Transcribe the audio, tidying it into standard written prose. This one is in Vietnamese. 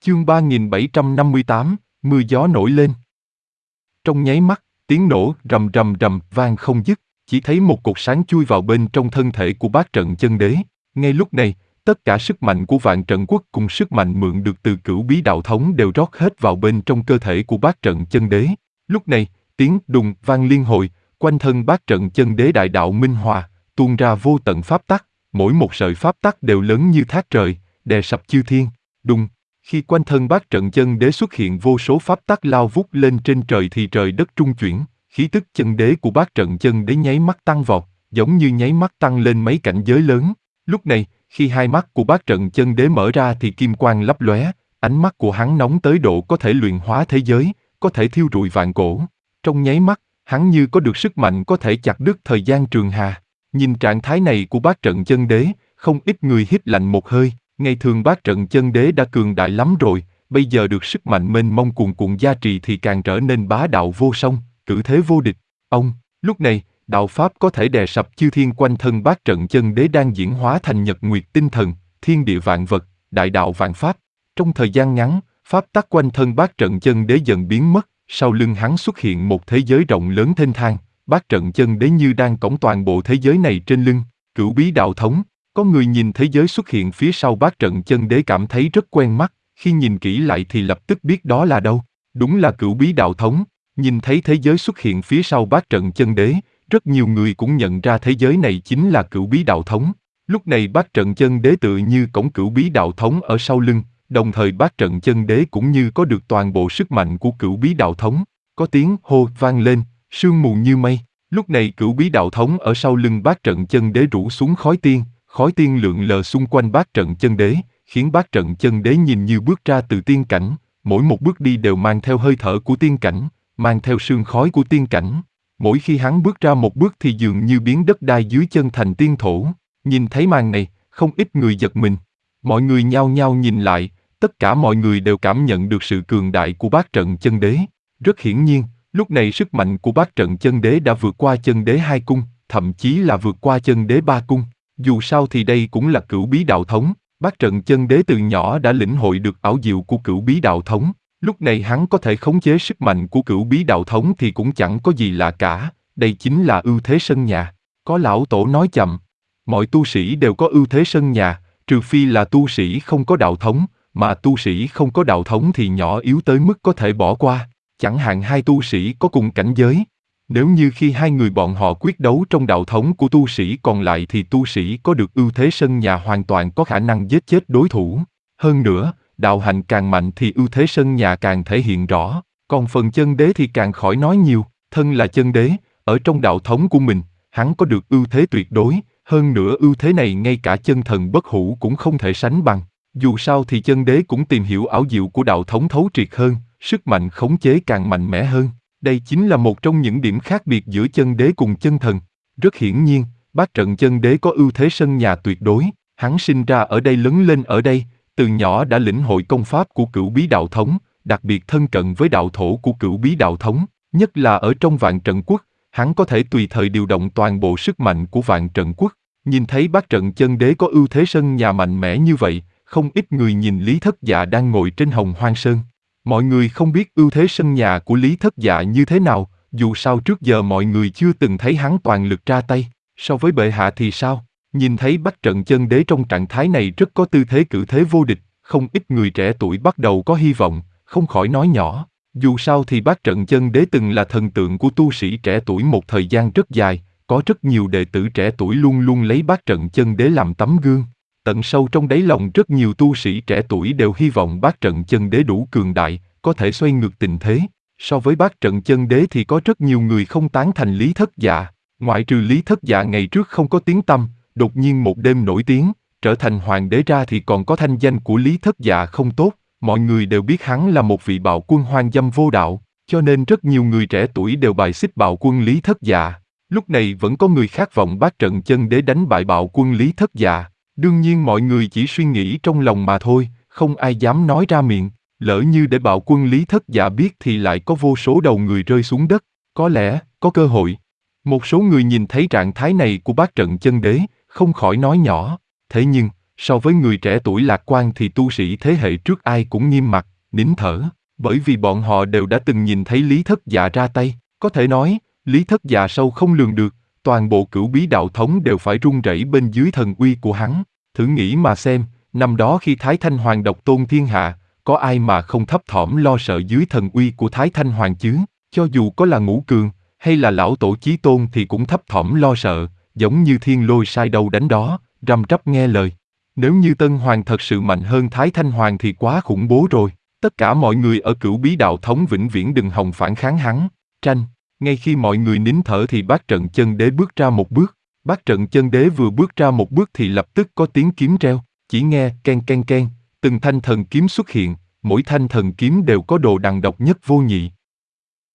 Chương 3758, mưa gió nổi lên. Trong nháy mắt, tiếng nổ rầm rầm rầm vang không dứt, chỉ thấy một cột sáng chui vào bên trong thân thể của bát trận chân đế. Ngay lúc này, tất cả sức mạnh của vạn trận quốc cùng sức mạnh mượn được từ cửu bí đạo thống đều rót hết vào bên trong cơ thể của bát trận chân đế. Lúc này, tiếng đùng vang liên hồi, quanh thân bát trận chân đế đại đạo minh hòa, tuôn ra vô tận pháp tắc, mỗi một sợi pháp tắc đều lớn như thác trời, đè sập chư thiên. Đùng. Khi quanh thân bát trận chân đế xuất hiện vô số pháp tắc lao vút lên trên trời thì trời đất trung chuyển, khí tức chân đế của bát trận chân đế nháy mắt tăng vọt, giống như nháy mắt tăng lên mấy cảnh giới lớn. Lúc này, khi hai mắt của bát trận chân đế mở ra thì kim quang lấp lóe, ánh mắt của hắn nóng tới độ có thể luyện hóa thế giới, có thể thiêu rụi vạn cổ. Trong nháy mắt, hắn như có được sức mạnh có thể chặt đứt thời gian trường hà. Nhìn trạng thái này của bát trận chân đế, không ít người hít lạnh một hơi. Ngày thường bát trận chân đế đã cường đại lắm rồi, bây giờ được sức mạnh mênh mông cuồn cuộn gia trì thì càng trở nên bá đạo vô song, cử thế vô địch. Lúc này, đạo pháp có thể đè sập chư thiên quanh thân bát trận chân đế đang diễn hóa thành nhật nguyệt tinh thần, thiên địa vạn vật, đại đạo vạn pháp. Trong thời gian ngắn, pháp tắc quanh thân bát trận chân đế dần biến mất, sau lưng hắn xuất hiện một thế giới rộng lớn thênh thang, bát trận chân đế như đang cõng toàn bộ thế giới này trên lưng. Cửu bí đạo thống. Có người nhìn thế giới xuất hiện phía sau bát trận chân đế cảm thấy rất quen mắt, khi nhìn kỹ lại thì lập tức biết đó là đâu. Đúng là cửu bí đạo thống. Nhìn thấy thế giới xuất hiện phía sau bát trận chân đế, rất nhiều người cũng nhận ra thế giới này chính là cửu bí đạo thống. Lúc này bát trận chân đế tự như cõng cửu bí đạo thống ở sau lưng, đồng thời bát trận chân đế cũng như có được toàn bộ sức mạnh của cửu bí đạo thống. Có tiếng hô vang lên, sương mù như mây. Lúc này cửu bí đạo thống ở sau lưng bát trận chân đế rủ xuống khói tiên lượn lờ xung quanh bát trận chân đế, khiến bát trận chân đế nhìn như bước ra từ tiên cảnh, mỗi một bước đi đều mang theo hơi thở của tiên cảnh, mang theo sương khói của tiên cảnh. Mỗi khi hắn bước ra một bước thì dường như biến đất đai dưới chân thành tiên thổ. Nhìn thấy màn này, không ít người giật mình. Mọi người nhao nhao nhìn lại, tất cả mọi người đều cảm nhận được sự cường đại của bát trận chân đế. Rất hiển nhiên, lúc này sức mạnh của bát trận chân đế đã vượt qua chân đế hai cung, thậm chí là vượt qua chân đế ba cung. Dù sao thì đây cũng là cửu bí đạo thống, bát trận chân đế từ nhỏ đã lĩnh hội được ảo diệu của cửu bí đạo thống. Lúc này hắn có thể khống chế sức mạnh của cửu bí đạo thống thì cũng chẳng có gì lạ cả, đây chính là ưu thế sân nhà. Có lão tổ nói chậm, mọi tu sĩ đều có ưu thế sân nhà, trừ phi là tu sĩ không có đạo thống, mà tu sĩ không có đạo thống thì nhỏ yếu tới mức có thể bỏ qua, chẳng hạn hai tu sĩ có cùng cảnh giới. Nếu như khi hai người bọn họ quyết đấu trong đạo thống của tu sĩ còn lại thì tu sĩ có được ưu thế sân nhà hoàn toàn có khả năng giết chết đối thủ. Hơn nữa, đạo hạnh càng mạnh thì ưu thế sân nhà càng thể hiện rõ, còn phần chân đế thì càng khỏi nói nhiều. Thân là chân đế, ở trong đạo thống của mình, hắn có được ưu thế tuyệt đối, hơn nữa ưu thế này ngay cả chân thần bất hủ cũng không thể sánh bằng. Dù sao thì chân đế cũng tìm hiểu ảo diệu của đạo thống thấu triệt hơn, sức mạnh khống chế càng mạnh mẽ hơn. Đây chính là một trong những điểm khác biệt giữa chân đế cùng chân thần. Rất hiển nhiên, bát trận chân đế có ưu thế sân nhà tuyệt đối, hắn sinh ra ở đây lớn lên ở đây, từ nhỏ đã lĩnh hội công pháp của cửu bí đạo thống, đặc biệt thân cận với đạo thổ của cửu bí đạo thống, nhất là ở trong vạn trận quốc, hắn có thể tùy thời điều động toàn bộ sức mạnh của vạn trận quốc. Nhìn thấy bát trận chân đế có ưu thế sân nhà mạnh mẽ như vậy, không ít người nhìn Lý Thất Dạ đang ngồi trên Hồng Hoang Sơn. Mọi người không biết ưu thế sân nhà của Lý Thất Dạ như thế nào, dù sao trước giờ mọi người chưa từng thấy hắn toàn lực ra tay. So với bệ hạ thì sao? Nhìn thấy bát trận chân đế trong trạng thái này rất có tư thế cử thế vô địch, không ít người trẻ tuổi bắt đầu có hy vọng, không khỏi nói nhỏ. Dù sao thì bát trận chân đế từng là thần tượng của tu sĩ trẻ tuổi một thời gian rất dài, có rất nhiều đệ tử trẻ tuổi luôn luôn lấy bát trận chân đế làm tấm gương. Tận sâu trong đáy lòng rất nhiều tu sĩ trẻ tuổi đều hy vọng bát trận chân đế đủ cường đại, có thể xoay ngược tình thế. So với bát trận chân đế thì có rất nhiều người không tán thành Lý Thất Dạ. Ngoại trừ Lý Thất Dạ ngày trước không có tiếng tăm, đột nhiên một đêm nổi tiếng, trở thành hoàng đế ra thì còn có thanh danh của Lý Thất Dạ không tốt. Mọi người đều biết hắn là một vị bạo quân hoang dâm vô đạo, cho nên rất nhiều người trẻ tuổi đều bài xích bạo quân Lý Thất Dạ. Lúc này vẫn có người khát vọng bát trận chân đế đánh bại bạo quân Lý Thất Dạ. Đương nhiên mọi người chỉ suy nghĩ trong lòng mà thôi, không ai dám nói ra miệng. Lỡ như để bạo quân Lý Thất Dạ biết thì lại có vô số đầu người rơi xuống đất. Có lẽ, có cơ hội. Một số người nhìn thấy trạng thái này của bát trận chân đế, không khỏi nói nhỏ. Thế nhưng, so với người trẻ tuổi lạc quan thì tu sĩ thế hệ trước ai cũng nghiêm mặt, nín thở, bởi vì bọn họ đều đã từng nhìn thấy Lý Thất Dạ ra tay, có thể nói, Lý Thất Dạ sâu không lường được, toàn bộ Cửu Bí đạo thống đều phải run rẩy bên dưới thần uy của hắn. Thử nghĩ mà xem, năm đó khi Thái Thanh Hoàng độc tôn thiên hạ, có ai mà không thấp thỏm lo sợ dưới thần uy của Thái Thanh Hoàng chứ? Cho dù có là Ngũ Cường, hay là lão tổ chí tôn thì cũng thấp thỏm lo sợ, giống như thiên lôi sai đâu đánh đó, răm rắp nghe lời. Nếu như Tân Hoàng thật sự mạnh hơn Thái Thanh Hoàng thì quá khủng bố rồi. Tất cả mọi người ở Cửu Bí đạo thống vĩnh viễn đừng hòng phản kháng hắn. Tranh, ngay khi mọi người nín thở thì Bát Trận Chân Đế bước ra một bước. Bát Trận Chân Đế vừa bước ra một bước thì lập tức có tiếng kiếm reo, chỉ nghe ken ken ken, từng thanh thần kiếm xuất hiện, mỗi thanh thần kiếm đều có đồ đằng độc nhất vô nhị,